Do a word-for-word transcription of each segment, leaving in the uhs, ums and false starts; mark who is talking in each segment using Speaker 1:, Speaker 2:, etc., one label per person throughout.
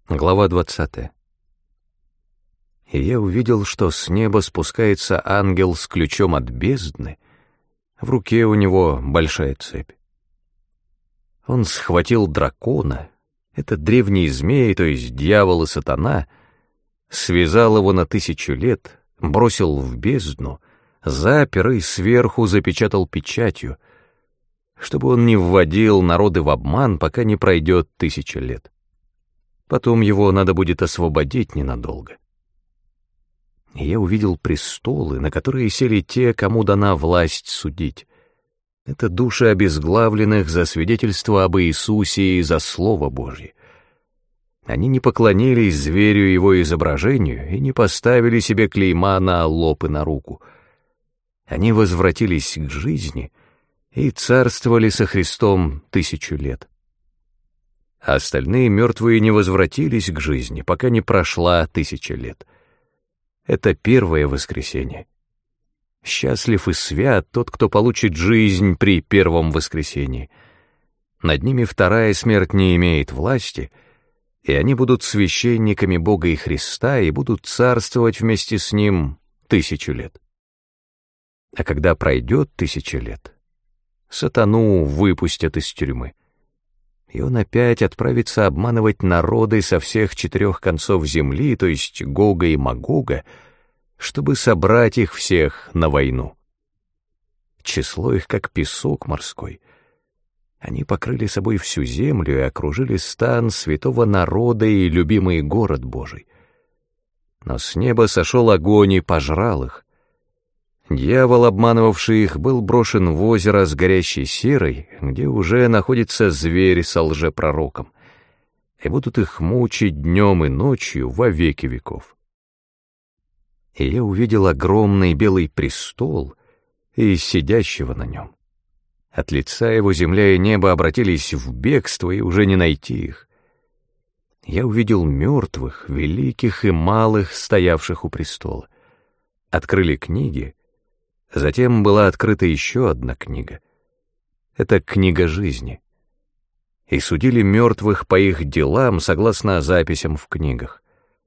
Speaker 1: Глава двадцатая. И я увидел, что с неба спускается ангел с ключом от бездны, в руке у него большая цепь. Он схватил дракона, это древний змей, то есть дьявол и сатана, связал его на тысячу лет, бросил в бездну, запер и сверху запечатал печатью, чтобы он не вводил народы в обман, пока не пройдет тысяча лет. Потом его надо будет освободить ненадолго. И я увидел престолы, на которые сели те, кому дана власть судить. Это души обезглавленных за свидетельство об Иисусе и за Слово Божье. Они не поклонились зверю и его изображению и не поставили себе клейма на лоб и на руку. Они возвратились к жизни и царствовали со Христом тысячу лет. А остальные мертвые не возвратились к жизни, пока не прошла тысяча лет. Это первое воскресенье. Счастлив и свят тот, кто получит жизнь при первом воскресении. Над ними вторая смерть не имеет власти, и они будут священниками Бога и Христа и будут царствовать вместе с Ним тысячу лет. А когда пройдет тысяча лет, сатану выпустят из тюрьмы, и он опять отправится обманывать народы со всех четырех концов земли, то есть Гога и Магога, чтобы собрать их всех на войну. Число их как песок морской. Они покрыли собой всю землю и окружили стан святого народа и любимый город Божий. Но с неба сошел огонь и пожрал их. Дьявол, обманывавший их, был брошен в озеро с горящей серой, где уже находится зверь со лжепророком, и будут их мучить днем и ночью во веки веков. И я увидел огромный белый престол и сидящего на нем. От лица его земля и небо обратились в бегство, и уже не найти их. Я увидел мертвых, великих и малых, стоявших у престола. Открыли книги. Затем была открыта еще одна книга. Это книга жизни. И судили мертвых по их делам согласно записям в книгах.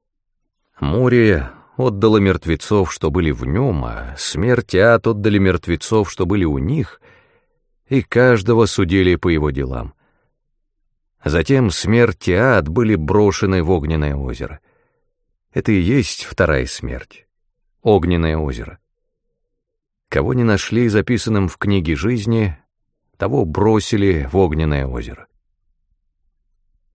Speaker 1: Море отдало мертвецов, что были в нем, а смерть и ад отдали мертвецов, что были у них, и каждого судили по его делам. Затем смерть и ад были брошены в огненное озеро. Это и есть вторая смерть — огненное озеро. Кого не нашли записанным в книге жизни, того бросили в огненное озеро.